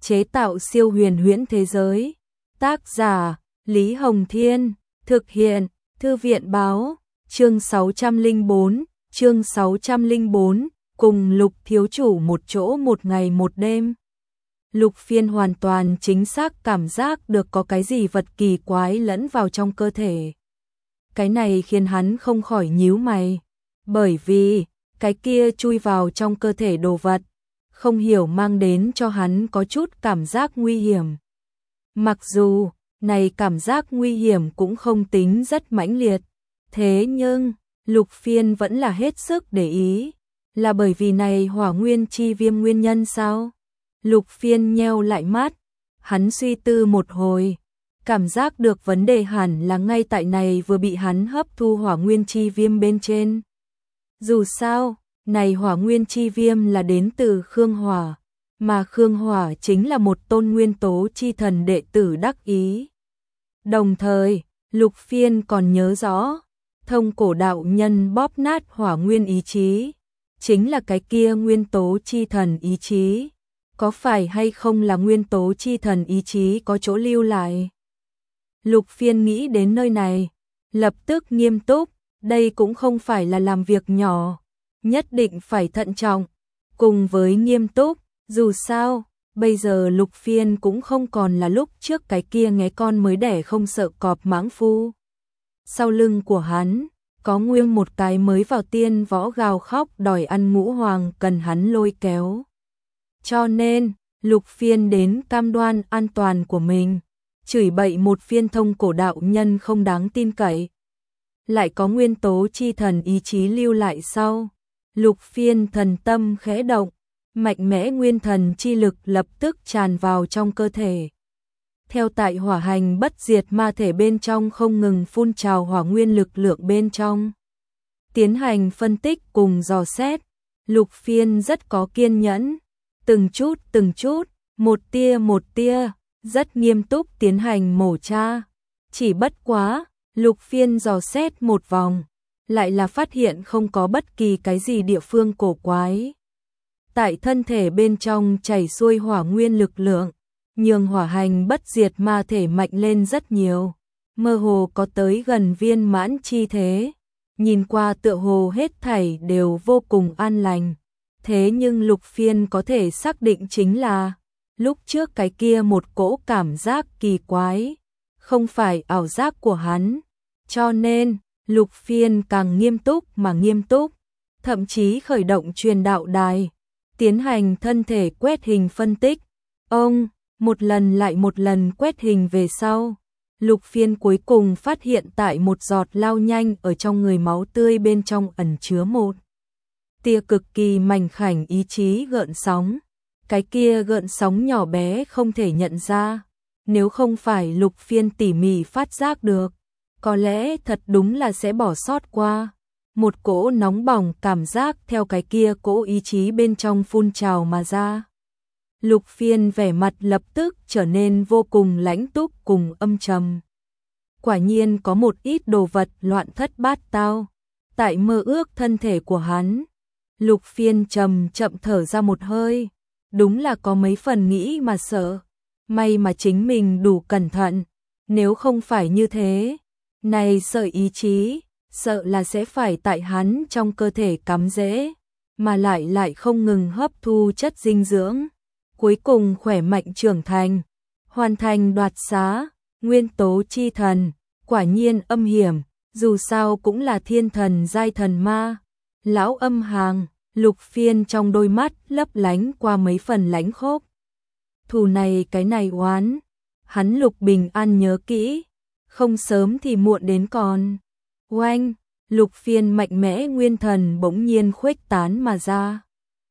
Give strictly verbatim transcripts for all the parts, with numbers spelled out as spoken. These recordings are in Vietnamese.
chế tạo siêu huyền huyễn thế giới. Tác giả, Lý Hồng Thiên, thực hiện, Thư viện báo, chương sáu trăm lẻ bốn, chương sáu trăm lẻ bốn, cùng Lục thiếu chủ một chỗ một ngày một đêm. Lục Phiên hoàn toàn chính xác cảm giác được có cái gì vật kỳ quái lẫn vào trong cơ thể. Cái này khiến hắn không khỏi nhíu mày, bởi vì cái kia chui vào trong cơ thể đồ vật, không hiểu mang đến cho hắn có chút cảm giác nguy hiểm. Mặc dù, này cảm giác nguy hiểm cũng không tính rất mãnh liệt, thế nhưng, Lục Phiên vẫn là hết sức để ý, là bởi vì này hỏa nguyên chi viêm nguyên nhân sao? Lục Phiên nheo lại mắt, hắn suy tư một hồi, cảm giác được vấn đề hẳn là ngay tại này vừa bị hắn hấp thu hỏa nguyên chi viêm bên trên. Dù sao, này hỏa nguyên chi viêm là đến từ Khương Hỏa, mà Khương Hỏa chính là một tôn nguyên tố chi thần đệ tử đắc ý. Đồng thời, Lục Phiên còn nhớ rõ, Thông Cổ đạo nhân bóp nát hỏa nguyên ý chí, chính là cái kia nguyên tố chi thần ý chí. Có phải hay không là nguyên tố chi thần ý chí có chỗ lưu lại? Lục Phiên nghĩ đến nơi này, lập tức nghiêm túc, đây cũng không phải là làm việc nhỏ, nhất định phải thận trọng, cùng với nghiêm túc, dù sao, bây giờ Lục Phiên cũng không còn là lúc trước cái kia nghé con mới đẻ không sợ cọp mãng phu. Sau lưng của hắn, có nguyên một cái mới vào tiên võ gào khóc đòi ăn ngũ hoàng cần hắn lôi kéo. Cho nên, Lục Phiên đến cam đoan an toàn của mình, chửi bậy một phiên Thông Cổ đạo nhân không đáng tin cậy. Lại có nguyên tố chi thần ý chí lưu lại sau. Lục Phiên thần tâm khẽ động, mạnh mẽ nguyên thần chi lực lập tức tràn vào trong cơ thể. Theo tại hỏa hành bất diệt ma thể bên trong không ngừng phun trào hỏa nguyên lực lượng bên trong. Tiến hành phân tích cùng dò xét, Lục Phiên rất có kiên nhẫn. Từng chút từng chút, một tia một tia, rất nghiêm túc tiến hành mổ tra. Chỉ bất quá, Lục Phiên dò xét một vòng, lại là phát hiện không có bất kỳ cái gì địa phương cổ quái. Tại thân thể bên trong chảy xuôi hỏa nguyên lực lượng, nhường hỏa hành bất diệt ma thể mạnh lên rất nhiều, mơ hồ có tới gần viên mãn chi thế. Nhìn qua tựa hồ hết thảy đều vô cùng an lành. Thế nhưng Lục Phiên có thể xác định chính là, lúc trước cái kia một cỗ cảm giác kỳ quái, không phải ảo giác của hắn. Cho nên, Lục Phiên càng nghiêm túc mà nghiêm túc, thậm chí khởi động truyền đạo đài, tiến hành thân thể quét hình phân tích. Ông, một lần lại một lần quét hình về sau, Lục Phiên cuối cùng phát hiện tại một giọt lao nhanh ở trong người máu tươi bên trong ẩn chứa một tia cực kỳ mảnh khảnh ý chí gợn sóng. Cái kia gợn sóng nhỏ bé không thể nhận ra, nếu không phải Lục Phiên tỉ mỉ phát giác được, có lẽ thật đúng là sẽ bỏ sót qua. Một cỗ nóng bỏng cảm giác theo cái kia cỗ ý chí bên trong phun trào mà ra. Lục Phiên vẻ mặt lập tức trở nên vô cùng lãnh túc cùng âm trầm. Quả nhiên có một ít đồ vật loạn thất bát tao tại mơ ước thân thể của hắn. Lục Phiên trầm chậm thở ra một hơi, đúng là có mấy phần nghĩ mà sợ, may mà chính mình đủ cẩn thận, nếu không phải như thế, này sợ ý chí, sợ là sẽ phải tại hắn trong cơ thể cắm rễ, mà lại lại không ngừng hấp thu chất dinh dưỡng, cuối cùng khỏe mạnh trưởng thành, hoàn thành đoạt xá, nguyên tố chi thần, quả nhiên âm hiểm, dù sao cũng là thiên thần giai thần ma. Lão âm hàng, Lục Phiên trong đôi mắt lấp lánh qua mấy phần lãnh khốc. Thù này cái này oán, hắn Lục Bình An nhớ kỹ, không sớm thì muộn đến còn. Oanh, Lục Phiên mạnh mẽ nguyên thần bỗng nhiên khuếch tán mà ra.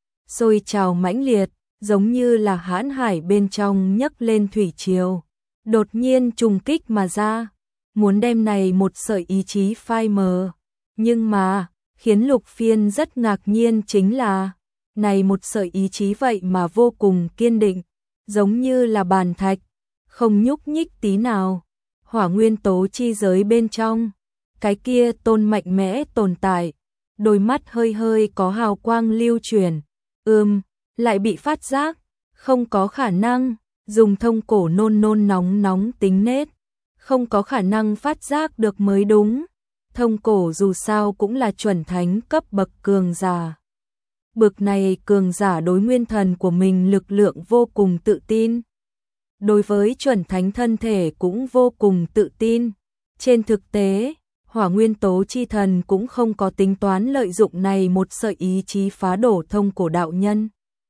Sôi trào mãnh liệt, giống như là hãn hải bên trong nhấc lên thủy triều, đột nhiên trùng kích mà ra, muốn đem này một sợi ý chí phai mờ. Nhưng mà, khiến Lục Phiên rất ngạc nhiên chính là, này một sợi ý chí vậy mà vô cùng kiên định, giống như là bàn thạch, không nhúc nhích tí nào. Hỏa nguyên tố chi giới bên trong, cái kia tôn mạnh mẽ tồn tại, đôi mắt hơi hơi có hào quang lưu truyền, ưm, lại bị phát giác, Không có khả năng, dùng thông cổ nôn nôn nóng nóng tính nết, không có khả năng phát giác được mới đúng. Thông cổ dù sao cũng là chuẩn thánh cấp bậc cường giả. Bực này cường giả đối nguyên thần của mình lực lượng vô cùng tự tin. Đối với chuẩn thánh thân thể cũng vô cùng tự tin. Trên thực tế, hỏa nguyên tố chi thần cũng không có tính toán lợi dụng này một sợi ý chí phá đổ thông cổ đạo nhân.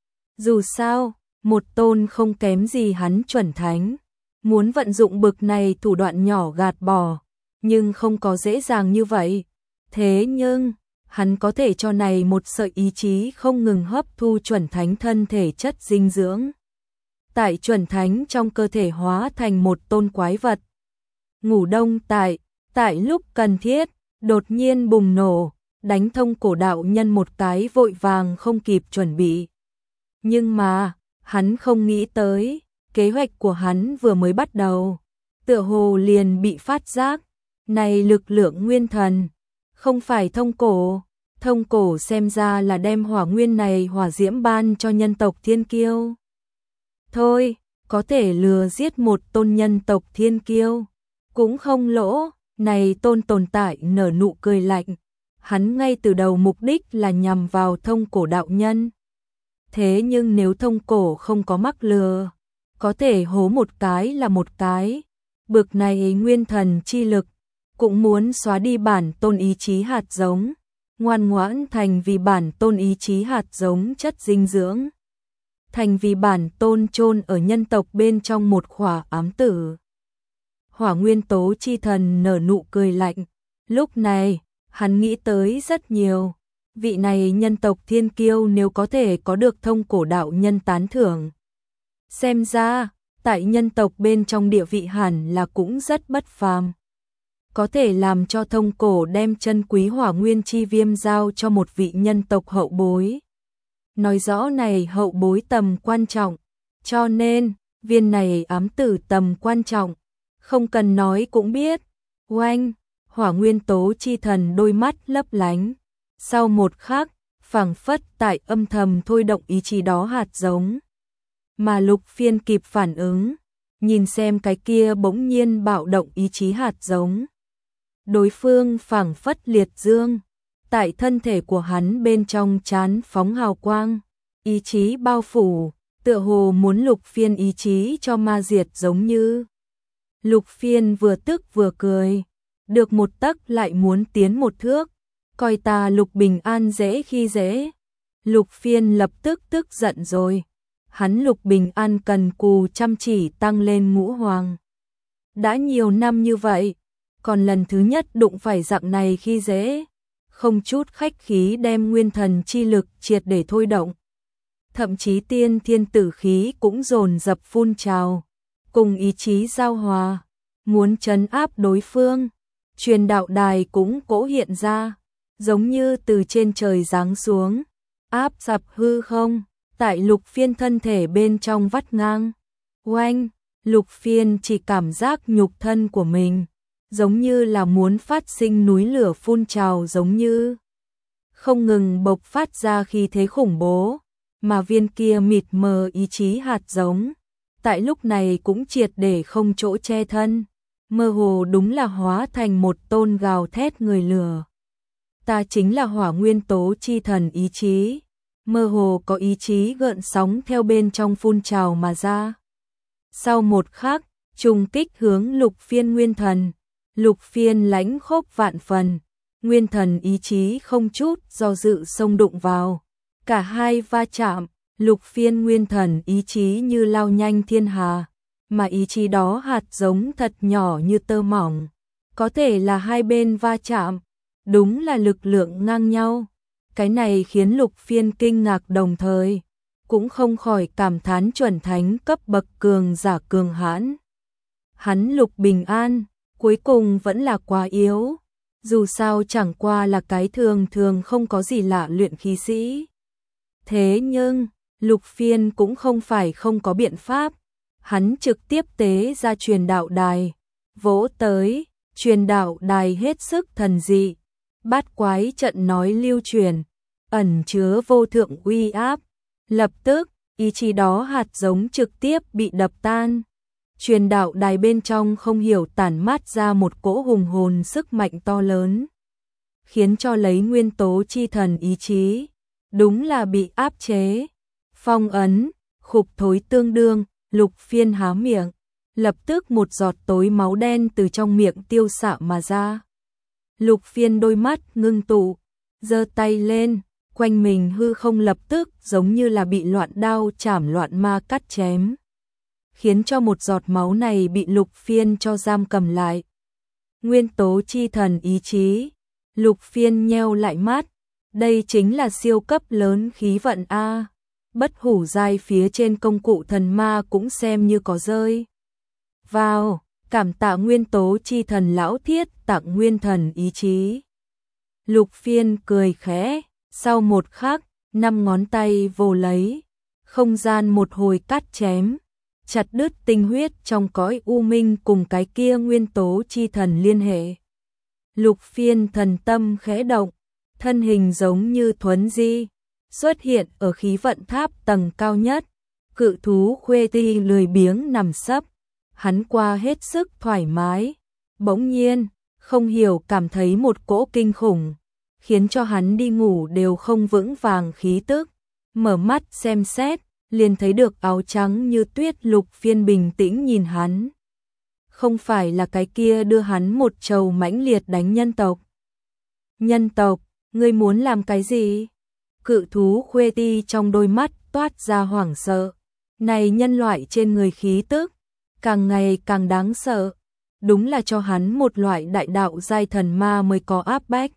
Dù sao, một tôn không kém gì hắn chuẩn thánh. Muốn vận dụng bực này thủ đoạn nhỏ gạt bỏ, nhưng không có dễ dàng như vậy. Thế nhưng, hắn có thể cho này một sợi ý chí không ngừng hấp thu chuẩn thánh thân thể chất dinh dưỡng. Tại chuẩn thánh trong cơ thể hóa thành một tôn quái vật. Ngủ đông tại, tại lúc cần thiết, đột nhiên bùng nổ, đánh thông cổ đạo nhân một cái vội vàng không kịp chuẩn bị. Nhưng mà, hắn không nghĩ tới, kế hoạch của hắn vừa mới bắt đầu, tựa hồ liền bị phát giác. Này lực lượng nguyên thần, không phải thông cổ, thông cổ xem ra là đem hỏa nguyên này hỏa diễm ban cho nhân tộc thiên kiêu. Thôi, có thể lừa giết một tôn nhân tộc thiên kiêu, cũng không lỗ. Này tôn tồn tại nở nụ cười lạnh, hắn ngay từ đầu mục đích là nhằm vào thông cổ đạo nhân. Thế nhưng nếu thông cổ không có mắc lừa, có thể hố một cái là một cái, bực này nguyên thần chi lực, cũng muốn xóa đi bản tôn ý chí hạt giống, ngoan ngoãn thành vì bản tôn ý chí hạt giống chất dinh dưỡng. Thành vì bản tôn chôn ở nhân tộc bên trong một khỏa ám tử. Hỏa nguyên tố chi thần nở nụ cười lạnh, lúc này, hắn nghĩ tới rất nhiều. Vị này nhân tộc thiên kiêu nếu có thể có được thông cổ đạo nhân tán thưởng. Xem ra, tại nhân tộc bên trong địa vị hẳn là cũng rất bất phàm. Có thể làm cho thông cổ đem chân quý hỏa nguyên chi viêm giao cho một vị nhân tộc hậu bối. Nói rõ này hậu bối tầm quan trọng, cho nên, viên này ám tử tầm quan trọng, không cần nói cũng biết. Oanh, hỏa nguyên tố chi thần đôi mắt lấp lánh. Sau một khắc, phảng phất tại âm thầm thôi động ý chí đó hạt giống. Mà Lục Phiên kịp phản ứng, nhìn xem cái kia bỗng nhiên bạo động ý chí hạt giống. Đối phương phảng phất liệt dương, tại thân thể của hắn bên trong chán phóng hào quang, ý chí bao phủ, tựa hồ muốn Lục Phiên ý chí cho ma diệt giống như. Lục Phiên vừa tức vừa cười, được một tấc lại muốn tiến một thước, coi ta Lục Bình An dễ khi dễ. Lục Phiên lập tức tức giận rồi, hắn Lục Bình An cần cù chăm chỉ tăng lên ngũ hoàng. Đã nhiều năm như vậy, còn lần thứ nhất đụng phải dạng này khi dễ, không chút khách khí đem nguyên thần chi lực triệt để thôi động. Thậm chí tiên thiên tử khí cũng dồn dập phun trào, cùng ý chí giao hòa, muốn trấn áp đối phương. Truyền đạo đài cũng cỗ hiện ra, giống như từ trên trời giáng xuống, áp sập hư không, tại Lục Phiên thân thể bên trong vắt ngang. Oanh, Lục Phiên chỉ cảm giác nhục thân của mình, giống như là muốn phát sinh núi lửa phun trào giống như. Không ngừng bộc phát ra khí thế khủng bố, mà viên kia mịt mờ ý chí hạt giống, tại lúc này cũng triệt để không chỗ che thân, mơ hồ đúng là hóa thành một tôn gào thét người lửa. Ta chính là hỏa nguyên tố chi thần ý chí, mơ hồ có ý chí gợn sóng theo bên trong phun trào mà ra. Sau một khắc, trùng kích hướng Lục Phiên nguyên thần, Lục Phiên lãnh khốc vạn phần, nguyên thần ý chí không chút do dự xông đụng vào. Cả hai va chạm, Lục Phiên nguyên thần ý chí như lao nhanh thiên hà, mà ý chí đó hạt giống thật nhỏ như tơ mỏng. Có thể là hai bên va chạm, đúng là lực lượng ngang nhau. Cái này khiến Lục Phiên kinh ngạc đồng thời, cũng không khỏi cảm thán chuẩn thánh cấp bậc cường giả cường hãn. Hắn Lục Bình An, cuối cùng vẫn là quá yếu, dù sao chẳng qua là cái thường thường không có gì lạ luyện khí sĩ. Thế nhưng, Lục Phiên cũng không phải không có biện pháp, hắn trực tiếp tế ra truyền đạo đài, vỗ tới, truyền đạo đài hết sức thần dị, bát quái trận nói lưu truyền, ẩn chứa vô thượng uy áp, lập tức, ý chí đó hạt giống trực tiếp bị đập tan. Truyền đạo đài bên trong không hiểu tản mát ra một cỗ hùng hồn sức mạnh to lớn, khiến cho lấy nguyên tố chi thần ý chí, đúng là bị áp chế, phong ấn, khục thối tương đương. Lục Phiên há miệng, lập tức một giọt tối máu đen từ trong miệng tiêu xạ mà ra. Lục Phiên đôi mắt ngưng tụ, giơ tay lên, quanh mình hư không lập tức giống như là bị loạn đao chảm loạn ma cắt chém, khiến cho một giọt máu này bị Lục Phiên cho giam cầm lại. Nguyên tố chi thần ý chí. Lục Phiên nheo lại mắt, đây chính là siêu cấp lớn khí vận a. Bất hủ giai phía trên công cụ thần ma cũng xem như có rơi vào, cảm tạ nguyên tố chi thần lão thiết tặng nguyên thần ý chí. Lục Phiên cười khẽ, sau một khắc, năm ngón tay vồ lấy, không gian một hồi cắt chém, chặt đứt tinh huyết trong cõi u minh cùng cái kia nguyên tố chi thần liên hệ. Lục Phiên thần tâm khẽ động, thân hình giống như thuấn di, xuất hiện ở khí vận tháp tầng cao nhất. Cự thú Khuê Ti lười biếng nằm sấp, hắn qua hết sức thoải mái, bỗng nhiên, không hiểu cảm thấy một cỗ kinh khủng, khiến cho hắn đi ngủ đều không vững vàng khí tức. Mở mắt xem xét, liền thấy được áo trắng như tuyết Lục Phiên bình tĩnh nhìn hắn. Không phải là cái kia đưa hắn một trầu mãnh liệt đánh nhân tộc. Nhân tộc, ngươi muốn làm cái gì? Cự thú Khuê Ti trong đôi mắt toát ra hoảng sợ. Này nhân loại trên người khí tức, càng ngày càng đáng sợ. Đúng là cho hắn một loại đại đạo giai thần ma mới có áp bách.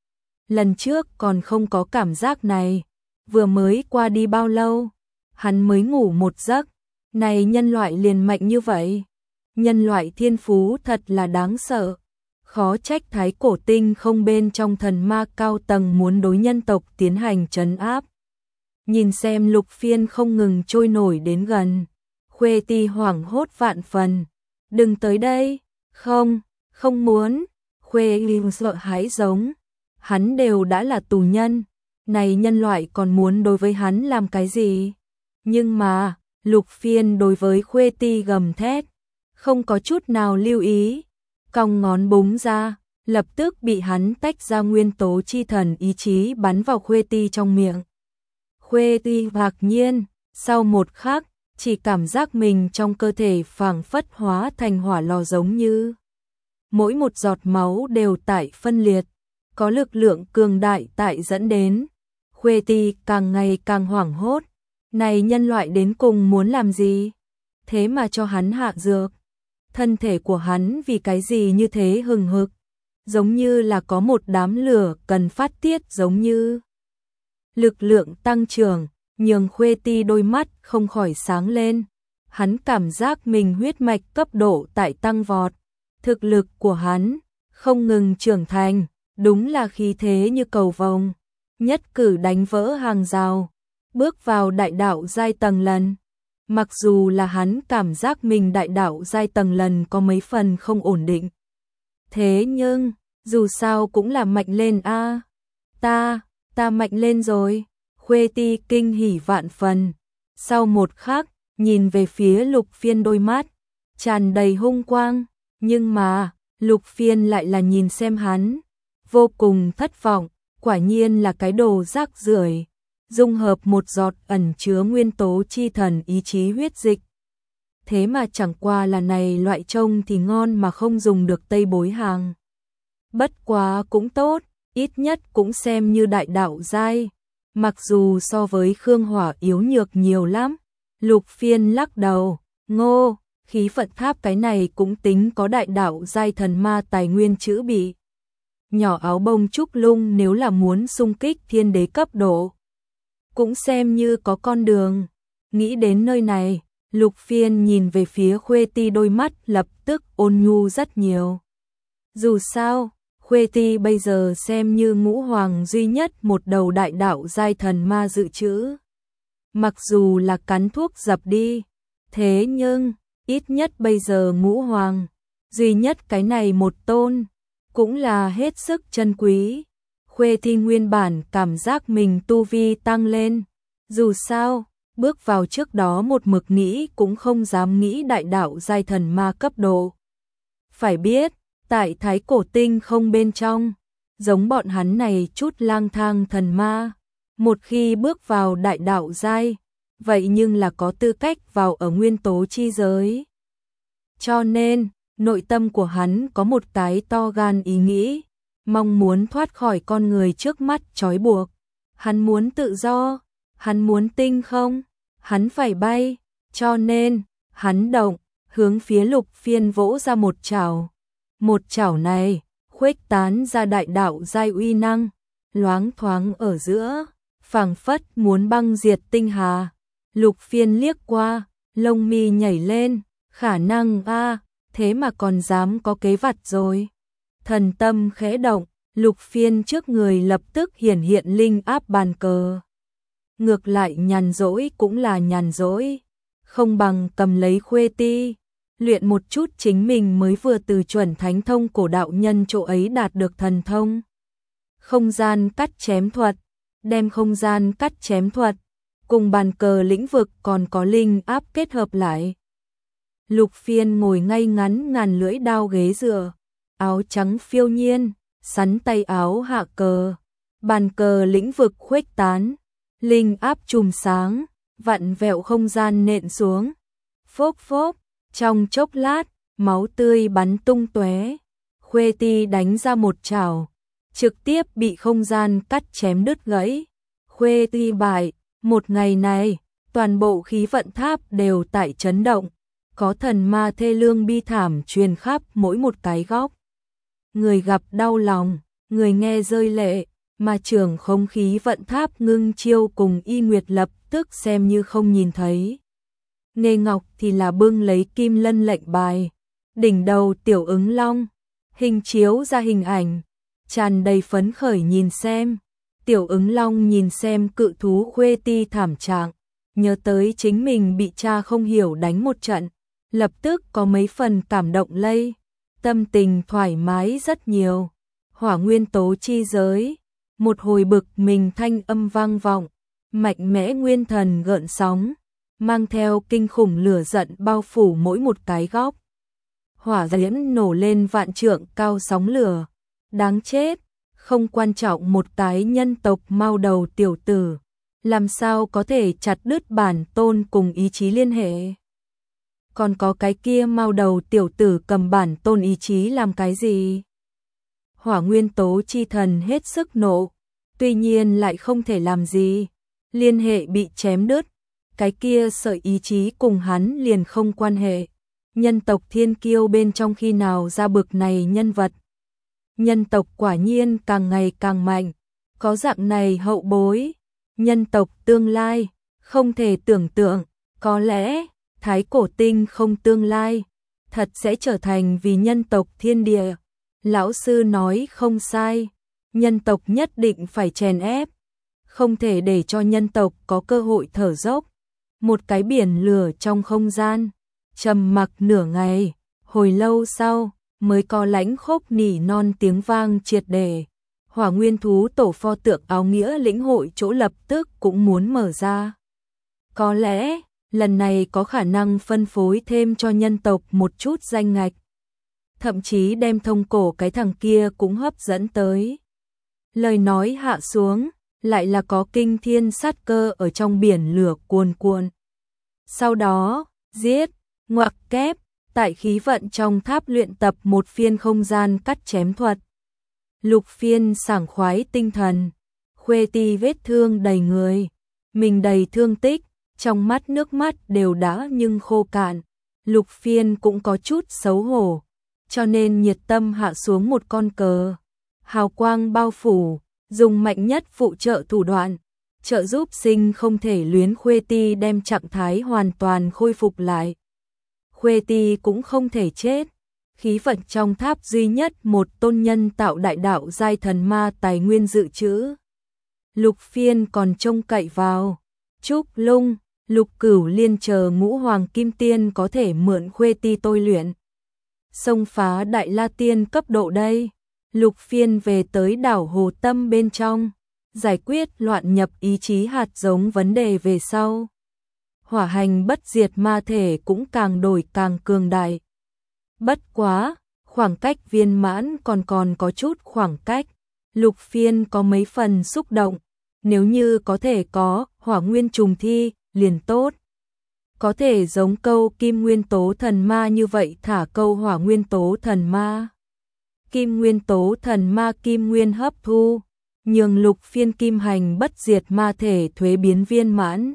Lần trước còn không có cảm giác này, vừa mới qua đi bao lâu, hắn mới ngủ một giấc, này nhân loại liền mạnh như vậy. Nhân loại thiên phú thật là đáng sợ, khó trách thái cổ tinh không bên trong thần ma cao tầng muốn đối nhân tộc tiến hành trấn áp. Nhìn xem Lục Phiên không ngừng trôi nổi đến gần, Khuê Ti hoảng hốt vạn phần. Đừng tới đây, không, không muốn. Khuê Ti sợ hãi giống, hắn đều đã là tù nhân, này nhân loại còn muốn đối với hắn làm cái gì? Nhưng mà, Lục Phiên đối với Khuê Ti gầm thét, không có chút nào lưu ý, cong ngón búng ra, lập tức bị hắn tách ra nguyên tố chi thần ý chí bắn vào Khuê Ti trong miệng. Khuê Ti ngạc nhiên, sau một khắc, chỉ cảm giác mình trong cơ thể phảng phất hóa thành hỏa lò giống như. Mỗi một giọt máu đều tại phân liệt, có lực lượng cường đại tại dẫn đến. Khuê Ti càng ngày càng hoảng hốt, này nhân loại đến cùng muốn làm gì? Thế mà cho hắn hạ dược. Thân thể của hắn vì cái gì như thế hừng hực, giống như là có một đám lửa cần phát tiết giống như. Lực lượng tăng trưởng, nhường Khuê Ti đôi mắt không khỏi sáng lên. Hắn cảm giác mình huyết mạch cấp độ tại tăng vọt. Thực lực của hắn không ngừng trưởng thành, đúng là khí thế như cầu vồng. Nhất cử đánh vỡ hàng rào, bước vào đại đạo giai tầng lần. Mặc dù là hắn cảm giác mình đại đạo giai tầng lần có mấy phần không ổn định. Thế nhưng, dù sao cũng là mạnh lên a. À. Ta, ta mạnh lên rồi. Khuê Ti kinh hỉ vạn phần. Sau một khắc, nhìn về phía Lục Phiên đôi mắt, tràn đầy hung quang. Nhưng mà, Lục Phiên lại là nhìn xem hắn, vô cùng thất vọng. Quả nhiên là cái đồ rác rưởi, dung hợp một giọt ẩn chứa nguyên tố chi thần ý chí huyết dịch. Thế mà chẳng qua là này loại trông thì ngon mà không dùng được tây bối hàng. Bất quá cũng tốt, ít nhất cũng xem như đại đạo giai. Mặc dù so với Khương Hỏa yếu nhược nhiều lắm. Lục Phiên lắc đầu, ngô, khí vận tháp cái này cũng tính có đại đạo giai thần ma tài nguyên chữ bị. Nhỏ áo bông trúc lung nếu là muốn xung kích thiên đế cấp độ, cũng xem như có con đường. Nghĩ đến nơi này, Lục Phiên nhìn về phía Khuê Ti đôi mắt lập tức ôn nhu rất nhiều. Dù sao, Khuê Ti bây giờ xem như ngũ hoàng duy nhất một đầu đại đạo giai thần ma dự trữ. Mặc dù là cắn thuốc dập đi, thế nhưng, ít nhất bây giờ ngũ hoàng, duy nhất cái này một tôn, cũng là hết sức chân quý. Khuê Ti nguyên bản cảm giác mình tu vi tăng lên. Dù sao, bước vào trước đó một mực nghĩ cũng không dám nghĩ đại đạo giai thần ma cấp độ. Phải biết, tại Thái Cổ Tinh không bên trong, giống bọn hắn này chút lang thang thần ma, một khi bước vào đại đạo giai, vậy nhưng là có tư cách vào ở nguyên tố chi giới. Cho nên, nội tâm của hắn có một cái to gan ý nghĩ, mong muốn thoát khỏi con người trước mắt trói buộc. Hắn muốn tự do, hắn muốn tinh không, hắn phải bay, cho nên, hắn động, hướng phía Lục Phiên vỗ ra một chảo. Một chảo này, khuếch tán ra đại đạo giai uy năng, loáng thoáng ở giữa, phảng phất muốn băng diệt tinh hà. Lục Phiên liếc qua, lông mi nhảy lên, khả năng a, thế mà còn dám có kế vặt rồi. Thần tâm khẽ động, Lục Phiên trước người lập tức hiển hiện linh áp bàn cờ. Ngược lại nhàn rỗi cũng là nhàn rỗi, không bằng cầm lấy Khuê Ti, luyện một chút chính mình mới vừa từ chuẩn thánh thông cổ đạo nhân chỗ ấy đạt được thần thông. Không gian cắt chém thuật, đem không gian cắt chém thuật, cùng bàn cờ lĩnh vực còn có linh áp kết hợp lại. Lục Phiên ngồi ngay ngắn ngàn lưỡi đao ghế dựa, áo trắng phiêu nhiên, sắn tay áo hạ cờ, bàn cờ lĩnh vực khuếch tán, linh áp chùm sáng, vặn vẹo không gian nện xuống. Phốc phốc, trong chốc lát, máu tươi bắn tung tóe. Khuê Ti đánh ra một chảo, trực tiếp bị không gian cắt chém đứt gãy. Khuê Ti bại, một ngày này, toàn bộ khí vận tháp đều tại chấn động, có thần ma thê lương bi thảm truyền khắp mỗi một cái góc. Người gặp đau lòng, người nghe rơi lệ, mà trưởng không khí vận tháp ngưng chiêu cùng Y Nguyệt lập tức xem như không nhìn thấy. Nghê Ngọc thì là bưng lấy kim lân lệnh bài, đỉnh đầu Tiểu Ứng Long, hình chiếu ra hình ảnh, tràn đầy phấn khởi nhìn xem. Tiểu Ứng Long nhìn xem cự thú Khuê Ti thảm trạng, nhớ tới chính mình bị cha không hiểu đánh một trận, lập tức có mấy phần cảm động lây, tâm tình thoải mái rất nhiều. Hỏa nguyên tố chi giới, một hồi bực mình thanh âm vang vọng, mạnh mẽ nguyên thần gợn sóng, mang theo kinh khủng lửa giận bao phủ mỗi một cái góc. Hỏa diễm nổ lên vạn trượng cao sóng lửa, đáng chết, không quan trọng một cái nhân tộc mau đầu tiểu tử, làm sao có thể chặt đứt bản tôn cùng ý chí liên hệ. Còn có cái kia mau đầu tiểu tử cầm bản tôn ý chí làm cái gì? Hỏa nguyên tố chi thần hết sức nộ, tuy nhiên lại không thể làm gì, liên hệ bị chém đứt, cái kia sợi ý chí cùng hắn liền không quan hệ. Nhân tộc thiên kiêu bên trong khi nào ra bực này nhân vật. Nhân tộc quả nhiên càng ngày càng mạnh, có dạng này hậu bối, nhân tộc tương lai, không thể tưởng tượng, có lẽ, Thái Cổ Tinh không tương lai, thật sẽ trở thành vì nhân tộc thiên địa. Lão sư nói không sai, nhân tộc nhất định phải chèn ép, không thể để cho nhân tộc có cơ hội thở dốc. Một cái biển lửa trong không gian, trầm mặc nửa ngày, hồi lâu sau, mới có lãnh khốc nỉ non tiếng vang triệt để. Hỏa nguyên thú tổ pho tượng áo nghĩa lĩnh hội chỗ lập tức cũng muốn mở ra. Có lẽ, lần này có khả năng phân phối thêm cho nhân tộc một chút danh ngạch. Thậm chí đem thông cổ cái thằng kia cũng hấp dẫn tới. Lời nói hạ xuống, lại là có kinh thiên sát cơ ở trong biển lửa cuồn cuộn. Sau đó, giết, ngoặc kép, tại khí vận trong tháp luyện tập một phiên không gian cắt chém thuật. Lục Phiên sảng khoái tinh thần, Khuê Ti vết thương đầy người, mình đầy thương tích, trong mắt nước mắt đều đã nhưng khô cạn. Lục Phiên cũng có chút xấu hổ, cho nên nhiệt tâm hạ xuống một con cờ. Hào quang bao phủ, dùng mạnh nhất phụ trợ thủ đoạn, trợ giúp sinh không thể luyến Khuê Ti đem trạng thái hoàn toàn khôi phục lại. Khuê Ti cũng không thể chết, khí vận trong tháp duy nhất một tôn nhân tạo đại đạo giai thần ma tài nguyên dự trữ. Lục Phiên còn trông cậy vào Trúc Lung, Lục Cửu Liên chờ ngũ hoàng kim tiên có thể mượn Khuê Ti tôi luyện. Xông phá đại la tiên cấp độ đây, Lục Phiên về tới đảo Hồ Tâm bên trong, giải quyết loạn nhập ý chí hạt giống vấn đề về sau. hỏa hành bất diệt ma thể cũng càng đổi càng cường đại. Bất quá, khoảng cách viên mãn còn còn có chút khoảng cách. Lục Phiên có mấy phần xúc động, nếu như có thể có hỏa nguyên trùng thi, liền tốt. Có thể giống câu kim nguyên tố thần ma như vậy thả câu hỏa nguyên tố thần ma. Kim nguyên tố thần ma kim nguyên hấp thu, nhường Lục Phiên kim hành bất diệt ma thể thuế biến viên mãn.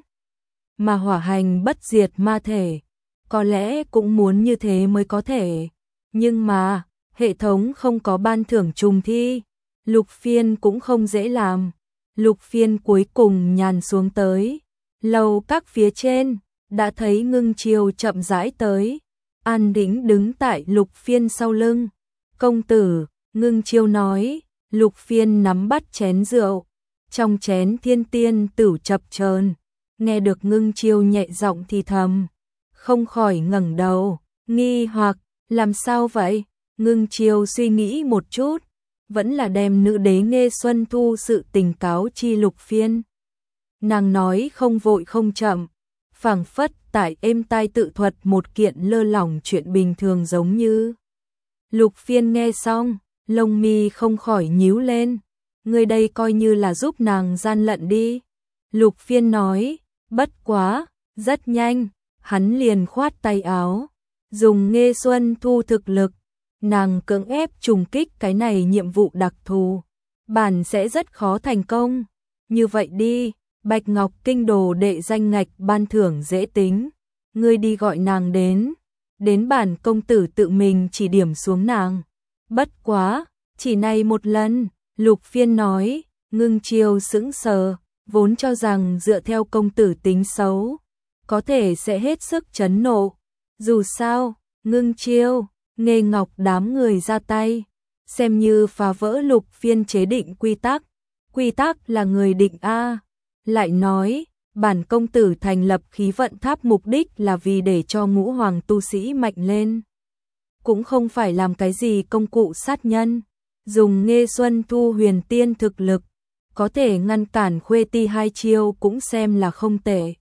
Mà hỏa hành bất diệt ma thể, có lẽ cũng muốn như thế mới có thể. Nhưng mà, hệ thống không có ban thưởng trùng thi, Lục Phiên cũng không dễ làm. Lục Phiên cuối cùng nhàn xuống tới, lầu các phía trên, đã thấy Ngưng Chiêu chậm rãi tới, an tĩnh đứng tại Lục Phiên sau lưng. Công tử, Ngưng Chiêu nói. Lục Phiên nắm bắt chén rượu, trong chén thiên tiên tửu chập chờn, nghe được Ngưng Chiêu nhẹ giọng thì thầm, không khỏi ngẩng đầu, nghi hoặc, làm sao vậy? Ngưng Chiêu suy nghĩ một chút, vẫn là đem nữ đế Nghê Xuân Thu sự tình cáo chi Lục Phiên. Nàng nói không vội không chậm, phảng phất tại êm tai tự thuật một kiện lơ lỏng chuyện bình thường giống như. Lục Phiên nghe xong, lông mi không khỏi nhíu lên, người đây coi như là giúp nàng gian lận đi. Lục Phiên nói, bất quá, rất nhanh, hắn liền khoát tay áo, dùng Nghê Xuân Thu thực lực, nàng cưỡng ép trùng kích cái này nhiệm vụ đặc thù, bản sẽ rất khó thành công. Như vậy đi, Bạch Ngọc Kinh Đồ đệ danh ngạch ban thưởng dễ tính, ngươi đi gọi nàng đến, đến bản công tử tự mình chỉ điểm xuống nàng. Bất quá, chỉ này một lần, Lục Phiên nói. Ngưng Chiêu sững sờ, vốn cho rằng dựa theo công tử tính xấu, có thể sẽ hết sức chấn nộ. Dù sao, Ngưng Chiêu, Nghê Ngọc đám người ra tay, xem như phá vỡ Lục Phiên chế định quy tắc. Quy tắc là người định A. Lại nói, bản công tử thành lập khí vận tháp mục đích là vì để cho ngũ hoàng tu sĩ mạnh lên. Cũng không phải làm cái gì công cụ sát nhân. Dùng Nghê Xuân Thu huyền tiên thực lực, có thể ngăn cản Khuê Ti hai chiêu cũng xem là không tệ.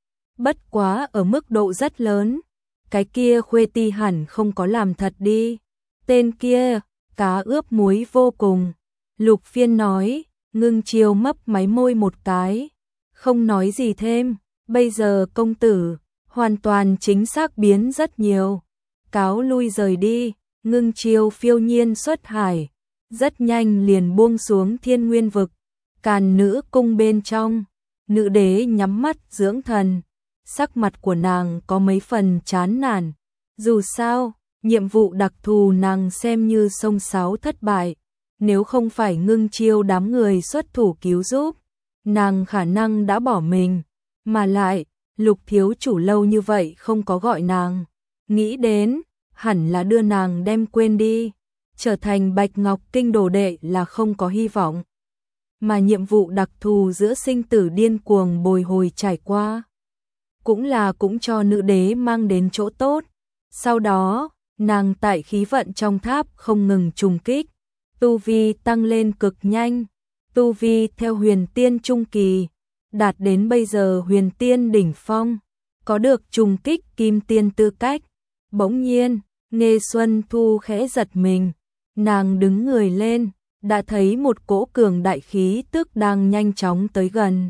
Bất quá ở mức độ rất lớn, cái kia Khuê Ti hẳn không có làm thật đi. Tên kia, cá ướp muối vô cùng. Lục Phiên nói. Ngưng Chiêu mấp máy môi một cái, không nói gì thêm. Bây giờ công tử, hoàn toàn chính xác biến rất nhiều. Cáo lui rời đi, Ngưng Chiêu phiêu nhiên xuất hải, rất nhanh liền buông xuống Thiên Nguyên vực. Càn Nữ cung bên trong, nữ đế nhắm mắt dưỡng thần, sắc mặt của nàng có mấy phần chán nản. Dù sao, nhiệm vụ đặc thù nàng xem như xông xáo thất bại, nếu không phải Ngưng Chiêu đám người xuất thủ cứu giúp, nàng khả năng đã bỏ mình. Mà lại, Lục thiếu chủ lâu như vậy không có gọi nàng, nghĩ đến, hẳn là đưa nàng đem quên đi, trở thành Bạch Ngọc Kinh đồ đệ là không có hy vọng. Mà nhiệm vụ đặc thù giữa sinh tử điên cuồng bồi hồi trải qua, cũng là cũng cho nữ đế mang đến chỗ tốt. Sau đó, nàng tại khí vận trong tháp không ngừng trùng kích, tu vi tăng lên cực nhanh, tu vi theo huyền tiên trung kỳ, đạt đến bây giờ huyền tiên đỉnh phong, có được trùng kích kim tiên tư cách. Bỗng nhiên, Nghê Xuân Thu khẽ giật mình, nàng đứng người lên, đã thấy một cỗ cường đại khí tức đang nhanh chóng tới gần.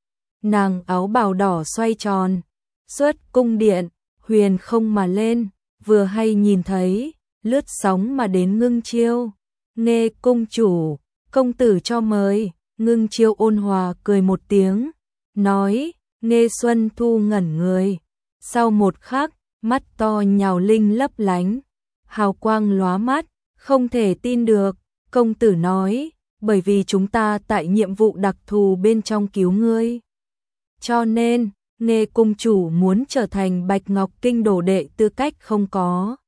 Nàng áo bào đỏ xoay tròn, xuất cung điện, huyền không mà lên, vừa hay nhìn thấy, lướt sóng mà đến Ngưng Chiêu. Nghê cung chủ, công tử cho mời. Ngưng Chiêu ôn hòa cười một tiếng, nói. Nghê Xuân Thu ngẩn người, sau một khắc, mắt to nhào linh lấp lánh, hào quang lóa mắt, không thể tin được. Công tử nói, bởi vì chúng ta tại nhiệm vụ đặc thù bên trong cứu ngươi, cho nên Nghê cung chủ muốn trở thành Bạch Ngọc Kinh đồ đệ tư cách không có.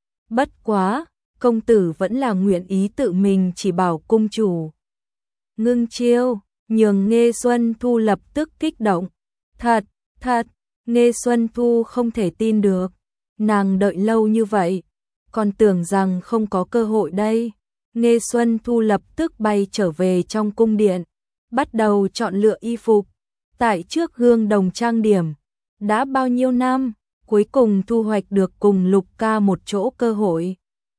Bất quá, công tử vẫn là nguyện ý tự mình chỉ bảo cung chủ. Ngưng Chiêu, nhường Nghê Xuân Thu lập tức kích động. Thật, thật, Nghê Xuân Thu không thể tin được. Nàng đợi lâu như vậy, còn tưởng rằng không có cơ hội đây. Nghê Xuân Thu lập tức bay trở về trong cung điện, bắt đầu chọn lựa y phục. Tại trước gương đồng trang điểm, đã bao nhiêu năm, cuối cùng thu hoạch được cùng Lục ca một chỗ cơ hội.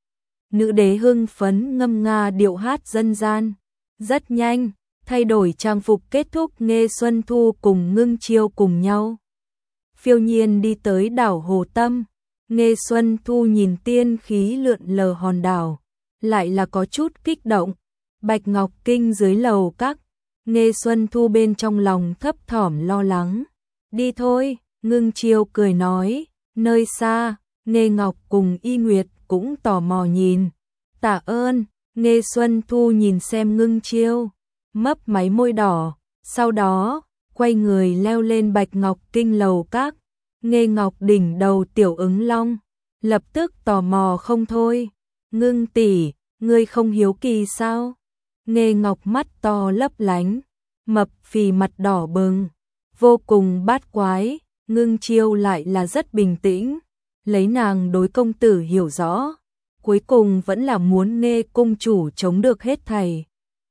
Nữ đế hưng phấn ngâm nga điệu hát dân gian. Rất nhanh, thay đổi trang phục kết thúc, Nghê Xuân Thu cùng Ngưng Chiêu cùng nhau phiêu nhiên đi tới đảo Hồ Tâm. Nghê Xuân Thu nhìn tiên khí lượn lờ hòn đảo, lại là có chút kích động. Bạch Ngọc Kinh dưới lầu các, Nghê Xuân Thu bên trong lòng thấp thỏm lo lắng. Đi thôi, Ngưng Chiêu cười nói. Nơi xa, Nghê Ngọc cùng Y Nguyệt cũng tò mò nhìn. Tạ ơn, Nghê Xuân Thu nhìn xem Ngưng Chiêu, mấp máy môi đỏ, sau đó quay người leo lên Bạch Ngọc Kinh lầu các. Nghê Ngọc đỉnh đầu tiểu ứng long, lập tức tò mò không thôi. Ngưng tỷ, ngươi không hiếu kỳ sao? Nghê Ngọc mắt to lấp lánh, mập phì mặt đỏ bừng, vô cùng bát quái. Ngưng Chiêu lại là rất bình tĩnh, lấy nàng đối công tử hiểu rõ, cuối cùng vẫn là muốn Nghê cung chủ chống được hết thảy.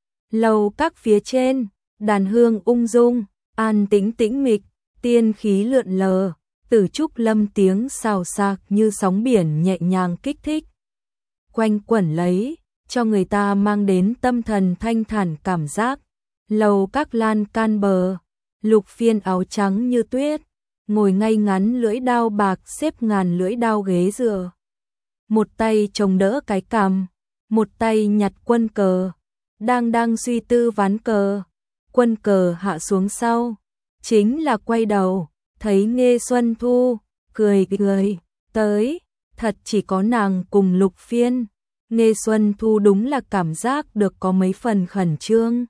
Lầu các phía trên, đàn hương ung dung, an tĩnh tĩnh mịch, tiên khí lượn lờ, Tử trúc lâm tiếng xào xạc như sóng biển nhẹ nhàng kích thích, quanh quẩn lấy, cho người ta mang đến tâm thần thanh thản cảm giác. Lầu các lan can bờ, Lục Phiên áo trắng như tuyết, ngồi ngay ngắn lưỡi đao bạc xếp ngàn lưỡi đao ghế dựa. Một tay chống đỡ cái cằm, một tay nhặt quân cờ, đang đang suy tư ván cờ. Quân cờ hạ xuống sau, chính là quay đầu, thấy Nghê Xuân Thu, cười cười, tới, thật chỉ có nàng cùng Lục Phiên. Nghê Xuân Thu đúng là cảm giác được có mấy phần khẩn trương.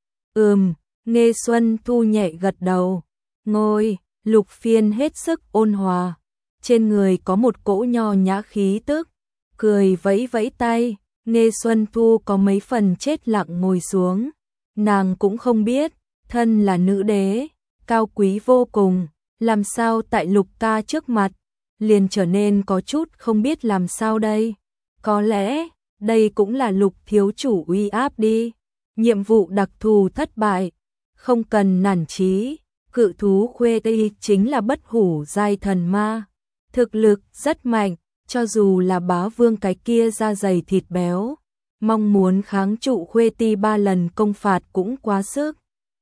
Ừm, Nghê Xuân Thu nhẹ gật đầu, ngồi. Lục Phiên hết sức ôn hòa, trên người có một cỗ nho nhã khí tức, cười vẫy vẫy tay. Nghê Xuân Thu có mấy phần chết lặng ngồi xuống, nàng cũng không biết, thân là nữ đế, cao quý vô cùng, làm sao tại Lục ca trước mặt, liền trở nên có chút không biết làm sao đây. Có lẽ, đây cũng là Lục thiếu chủ uy áp đi, nhiệm vụ đặc thù thất bại, không cần nản chí. Cự thú Khuê Tây chính là bất hủ giai thần ma, thực lực rất mạnh, cho dù là bá vương cái kia da dày thịt béo, mong muốn kháng trụ Khuê Ti ba lần công phạt cũng quá sức.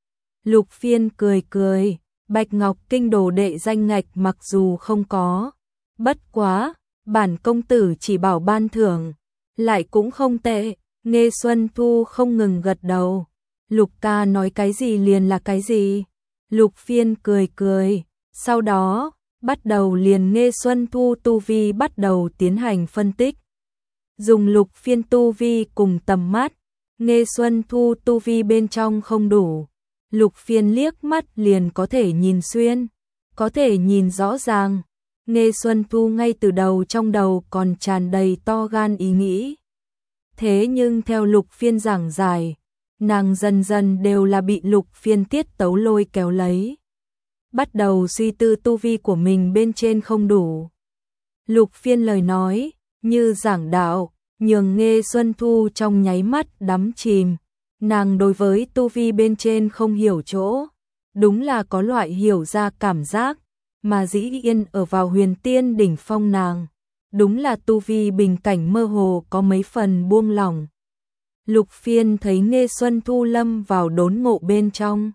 Lục Phiên cười cười, Bạch Ngọc Kinh đồ đệ danh ngạch mặc dù không có, bất quá, bản công tử chỉ bảo ban thưởng, lại cũng không tệ. Nghê Xuân Thu không ngừng gật đầu, Lục ca nói cái gì liền là cái gì. Lục Phiên cười cười, sau đó, bắt đầu liền Nghê Xuân Thu tu vi bắt đầu tiến hành phân tích. Dùng Lục Phiên tu vi cùng tầm mắt, Nghê Xuân Thu tu vi bên trong không đủ. Lục Phiên liếc mắt liền có thể nhìn xuyên, có thể nhìn rõ ràng. Nghê Xuân Thu ngay từ đầu trong đầu còn tràn đầy to gan ý nghĩ. Thế nhưng theo Lục Phiên giảng giải, nàng dần dần đều là bị Lục Phiên tiết tấu lôi kéo lấy. Bắt đầu suy tư tu vi của mình bên trên không đủ. Lục Phiên lời nói, như giảng đạo, nhường Nghê Xuân Thu trong nháy mắt đắm chìm. Nàng đối với tu vi bên trên không hiểu chỗ, đúng là có loại hiểu ra cảm giác, mà dĩ yên ở vào huyền tiên đỉnh phong nàng. Đúng là tu vi bình cảnh mơ hồ có mấy phần buông lỏng. Lục Phiên thấy Nghê Xuân Thu lâm vào đốn ngộ bên trong,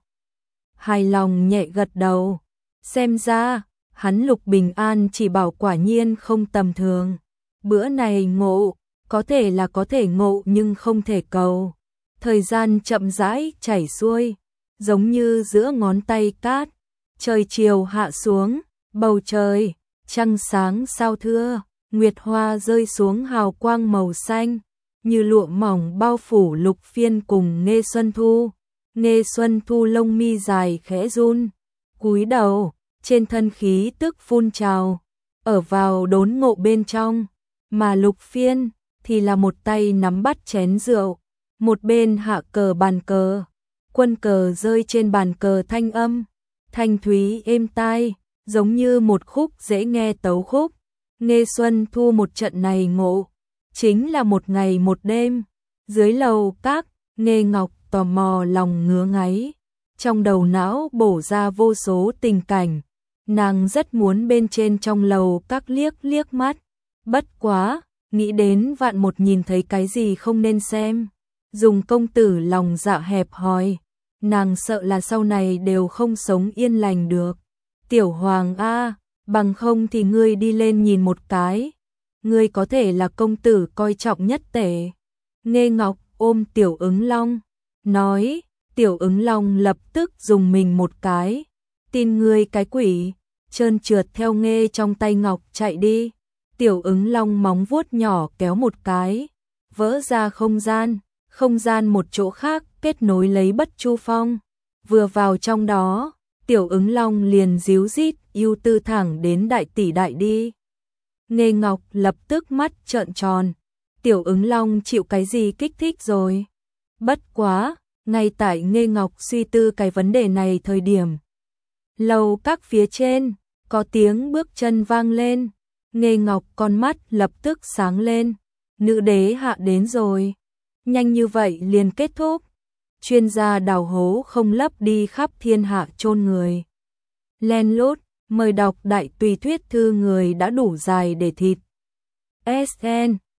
hài lòng nhẹ gật đầu, xem ra, hắn Lục Bình An chỉ bảo quả nhiên không tầm thường. Bữa này ngộ, có thể là có thể ngộ nhưng không thể cầu. Thời gian chậm rãi chảy xuôi, giống như giữa ngón tay cát, trời chiều hạ xuống, bầu trời, trăng sáng sao thưa, nguyệt hoa rơi xuống hào quang màu xanh, như lụa mỏng bao phủ Lục Phiên cùng Nghê Xuân Thu. Nghê Xuân Thu lông mi dài khẽ run, cúi đầu, trên thân khí tức phun trào, ở vào đốn ngộ bên trong, mà Lục Phiên thì là một tay nắm bắt chén rượu, một bên hạ cờ bàn cờ, quân cờ rơi trên bàn cờ thanh âm, thanh thúy êm tai, giống như một khúc dễ nghe tấu khúc. Nghê Xuân Thu một trận này ngộ, chính là một ngày một đêm. Dưới lầu các, Nghê Ngọc tò mò lòng ngứa ngáy, trong đầu não bổ ra vô số tình cảnh, Nàng rất muốn bên trên trong lầu các liếc liếc mắt, bất quá, nghĩ đến vạn một nhìn thấy cái gì không nên xem. Dùng công tử lòng dạ hẹp hòi, nàng sợ là sau này đều không sống yên lành được. Tiểu Hoàng a, bằng không thì ngươi đi lên nhìn một cái. Ngươi có thể là công tử coi trọng nhất tể. Nghê Ngọc ôm Tiểu Ứng Long, nói, Tiểu Ứng Long lập tức dùng mình một cái. Tin ngươi cái quỷ, trơn trượt theo Nghê trong tay Ngọc chạy đi. Tiểu Ứng Long móng vuốt nhỏ kéo một cái, vỡ ra không gian, không gian một chỗ khác kết nối lấy Bất Chu Phong. Vừa vào trong đó, Tiểu Ứng Long liền díu dít ưu tư thẳng đến đại tỷ đại đi. Nghê Ngọc lập tức mắt trợn tròn, Tiểu Ứng Long chịu cái gì kích thích rồi. Bất quá, ngay tại Nghê Ngọc suy tư cái vấn đề này thời điểm. Lầu các phía trên, có tiếng bước chân vang lên, Nghê Ngọc con mắt lập tức sáng lên, nữ đế hạ đến rồi. Nhanh như vậy liền kết thúc. Chuyên gia đào hố không lấp đi khắp thiên hạ chôn người. Len lút, mời đọc đại tùy thuyết thư người đã đủ dài để thịt. ét en